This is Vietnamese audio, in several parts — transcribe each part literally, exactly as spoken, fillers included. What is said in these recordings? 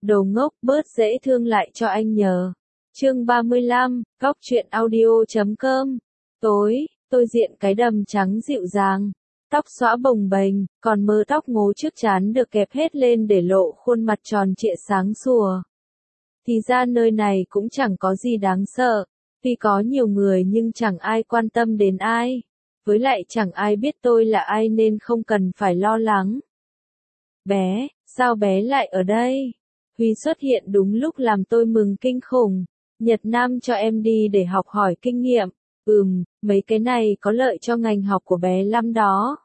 Đồ ngốc, bớt dễ thương lại cho anh nhờ. Chương ba mươi lăm, góc truyện audio chấm com. Tối, tôi diện cái đầm trắng dịu dàng, tóc xõa bồng bềnh, còn mớ tóc ngố trước trán được kẹp hết lên để lộ khuôn mặt tròn trịa sáng sủa. Thì ra nơi này cũng chẳng có gì đáng sợ, tuy có nhiều người nhưng chẳng ai quan tâm đến ai. Với lại chẳng ai biết tôi là ai nên không cần phải lo lắng. Bé, sao bé lại ở đây? Huy xuất hiện đúng lúc làm tôi mừng kinh khủng. Nhật Nam cho em đi để học hỏi kinh nghiệm. Ừm, mấy cái này có lợi cho ngành học của bé lắm đó.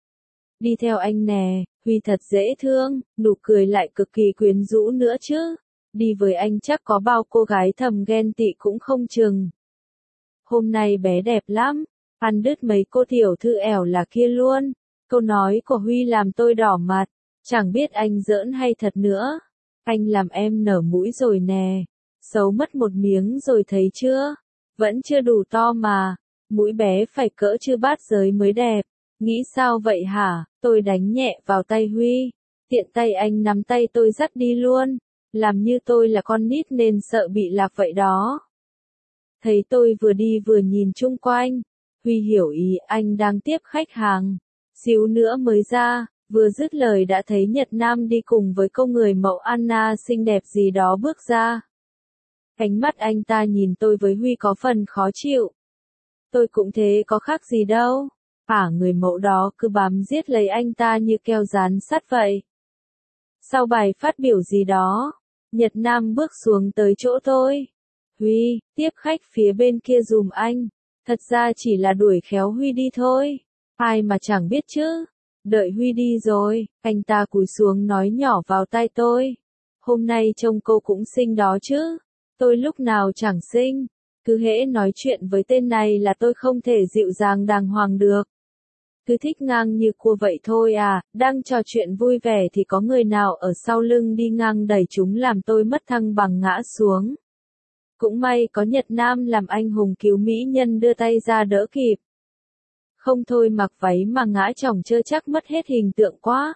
Đi theo anh nè, Huy thật dễ thương, nụ cười lại cực kỳ quyến rũ nữa chứ. Đi với anh chắc có bao cô gái thầm ghen tị cũng không chừng. Hôm nay bé đẹp lắm, ăn đứt mấy cô tiểu thư ẻo là kia luôn. Câu nói của Huy làm tôi đỏ mặt, chẳng biết anh giỡn hay thật nữa. Anh làm em nở mũi rồi nè. Xấu mất một miếng rồi thấy chưa? Vẫn chưa đủ to mà. Mũi bé phải cỡ chư bát giới mới đẹp. Nghĩ sao vậy hả? Tôi đánh nhẹ vào tay Huy. Tiện tay anh nắm tay tôi dắt đi luôn. Làm như tôi là con nít nên sợ bị lạc vậy đó. Thấy tôi vừa đi vừa nhìn chung quanh. Huy hiểu ý anh đang tiếp khách hàng. Xíu nữa mới ra. Vừa dứt lời đã thấy Nhật Nam đi cùng với cô người mẫu Anna xinh đẹp gì đó bước ra. Ánh mắt anh ta nhìn tôi với Huy có phần khó chịu. Tôi cũng thế có khác gì đâu. À người mẫu đó cứ bám giết lấy anh ta như keo dán sắt vậy. Sau bài phát biểu gì đó, Nhật Nam bước xuống tới chỗ tôi. Huy, tiếp khách phía bên kia dùm anh. Thật ra chỉ là đuổi khéo Huy đi thôi. Ai mà chẳng biết chứ. Đợi Huy đi rồi, anh ta cúi xuống nói nhỏ vào tai tôi. Hôm nay trông cô cũng xinh đó chứ. Tôi lúc nào chẳng xinh. Cứ hễ nói chuyện với tên này là tôi không thể dịu dàng đàng hoàng được. Cứ thích ngang như cua vậy thôi à, đang trò chuyện vui vẻ thì có người nào ở sau lưng đi ngang đẩy chúng làm tôi mất thăng bằng ngã xuống. Cũng may có Nhật Nam làm anh hùng cứu mỹ nhân đưa tay ra đỡ kịp. Không thôi mặc váy mà ngã chỏng chơ chắc mất hết hình tượng quá.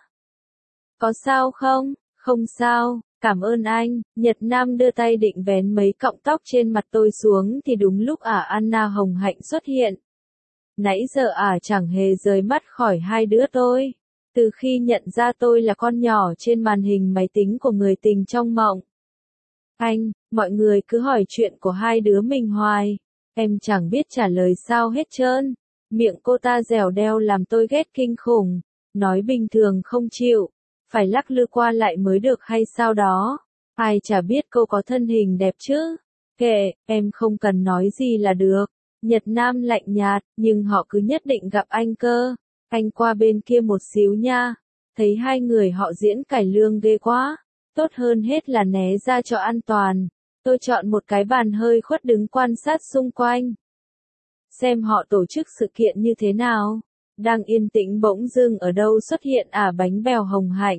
Có sao không? Không sao, cảm ơn anh. Nhật Nam đưa tay định vén mấy cọng tóc trên mặt tôi xuống thì đúng lúc ả Anna hồng hạnh xuất hiện. Nãy giờ ả chẳng hề rời mắt khỏi hai đứa tôi. Từ khi nhận ra tôi là con nhỏ trên màn hình máy tính của người tình trong mộng. Anh, mọi người cứ hỏi chuyện của hai đứa mình hoài. Em chẳng biết trả lời sao hết trơn. Miệng cô ta dẻo đeo làm tôi ghét kinh khủng. Nói bình thường không chịu. Phải lắc lư qua lại mới được hay sao đó. Ai chả biết cô có thân hình đẹp chứ. Kệ, em không cần nói gì là được. Nhật Nam lạnh nhạt, nhưng họ cứ nhất định gặp anh cơ. Anh qua bên kia một xíu nha. Thấy hai người họ diễn cải lương ghê quá. Tốt hơn hết là né ra cho an toàn. Tôi chọn một cái bàn hơi khuất đứng quan sát xung quanh. Xem họ tổ chức sự kiện như thế nào. Đang yên tĩnh bỗng dưng ở đâu xuất hiện ả bánh bèo hồng hạnh.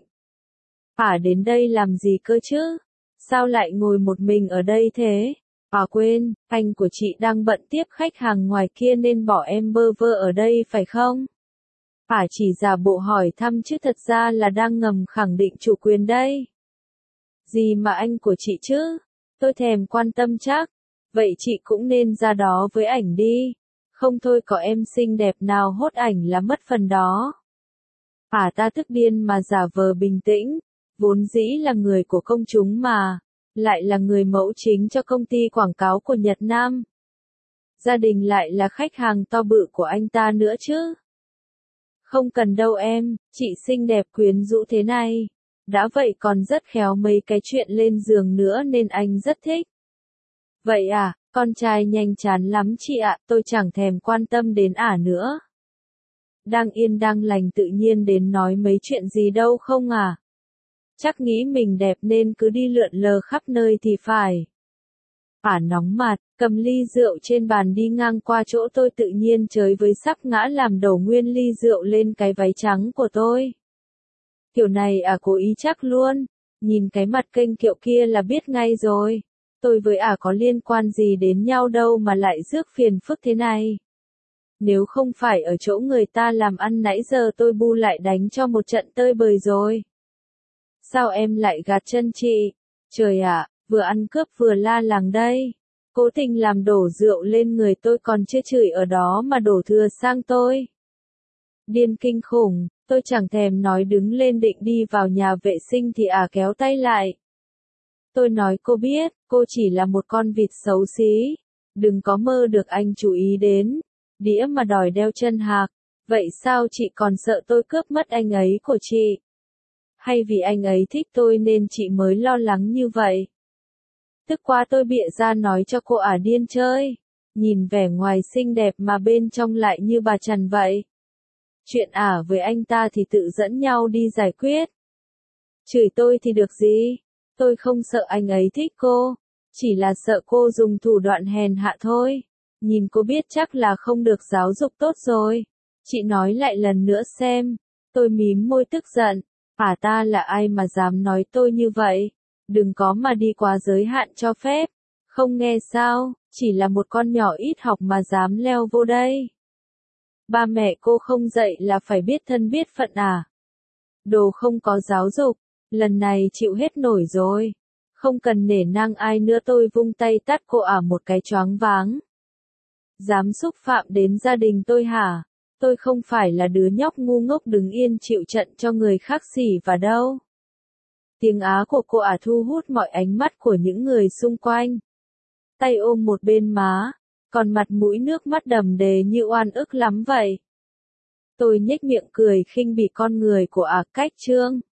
Ả đến đây làm gì cơ chứ? Sao lại ngồi một mình ở đây thế? À quên, anh của chị đang bận tiếp khách hàng ngoài kia nên bỏ em bơ vơ ở đây phải không? Ả chỉ giả bộ hỏi thăm chứ thật ra là đang ngầm khẳng định chủ quyền đây. Gì mà anh của chị chứ? Tôi thèm quan tâm chắc. Vậy chị cũng nên ra đó với ảnh đi. Không thôi có em xinh đẹp nào hốt ảnh là mất phần đó. À ta tức điên mà giả vờ bình tĩnh. Vốn dĩ là người của công chúng mà. Lại là người mẫu chính cho công ty quảng cáo của Nhật Nam. Gia đình lại là khách hàng to bự của anh ta nữa chứ. Không cần đâu em, chị xinh đẹp quyến rũ thế này. Đã vậy còn rất khéo mấy cái chuyện lên giường nữa nên anh rất thích. Vậy à, con trai nhanh chán lắm chị ạ, tôi chẳng thèm quan tâm đến ả nữa. Đang yên đang lành tự nhiên đến nói mấy chuyện gì đâu không à. Chắc nghĩ mình đẹp nên cứ đi lượn lờ khắp nơi thì phải. Ả nóng mặt, cầm ly rượu trên bàn đi ngang qua chỗ tôi tự nhiên chới với sắp ngã làm đổ nguyên ly rượu lên cái váy trắng của tôi. Kiểu này ả cố ý chắc luôn, nhìn cái mặt kênh kiệu kia là biết ngay rồi. Tôi với ả có liên quan gì đến nhau đâu mà lại rước phiền phức thế này. Nếu không phải ở chỗ người ta làm ăn nãy giờ tôi bu lại đánh cho một trận tơi bời rồi. Sao em lại gạt chân chị? Trời ạ, vừa ăn cướp vừa la làng đây. Cố tình làm đổ rượu lên người tôi còn chưa chửi ở đó mà đổ thừa sang tôi. Điên kinh khủng, tôi chẳng thèm nói đứng lên định đi vào nhà vệ sinh thì ả kéo tay lại. Tôi nói cô biết, cô chỉ là một con vịt xấu xí. Đừng có mơ được anh chú ý đến. Đĩa mà đòi đeo chân hạc. Vậy sao chị còn sợ tôi cướp mất anh ấy của chị? Hay vì anh ấy thích tôi nên chị mới lo lắng như vậy? Tức quá tôi bịa ra nói cho cô ả điên chơi. Nhìn vẻ ngoài xinh đẹp mà bên trong lại như bà Trần vậy. Chuyện ả với anh ta thì tự dẫn nhau đi giải quyết. Chửi tôi thì được gì? Tôi không sợ anh ấy thích cô. Chỉ là sợ cô dùng thủ đoạn hèn hạ thôi. Nhìn cô biết chắc là không được giáo dục tốt rồi. Chị nói lại lần nữa xem. Tôi mím môi tức giận. Ả ta là ai mà dám nói tôi như vậy? Đừng có mà đi quá giới hạn cho phép. Không nghe sao, chỉ là một con nhỏ ít học mà dám leo vô đây. Ba mẹ cô không dạy là phải biết thân biết phận à? Đồ không có giáo dục, lần này chịu hết nổi rồi. Không cần nể nang ai nữa, tôi vung tay tát cô ả một cái choáng váng. Dám xúc phạm đến gia đình tôi hả? Tôi không phải là đứa nhóc ngu ngốc đứng yên chịu trận cho người khác xỉ vào đâu. Tiếng á của cô ả thu hút mọi ánh mắt của những người xung quanh. Tay ôm một bên má, còn mặt mũi nước mắt đầm đìa như oan ức lắm vậy. Tôi nhếch miệng cười khinh bỉ con người của ả cách trương.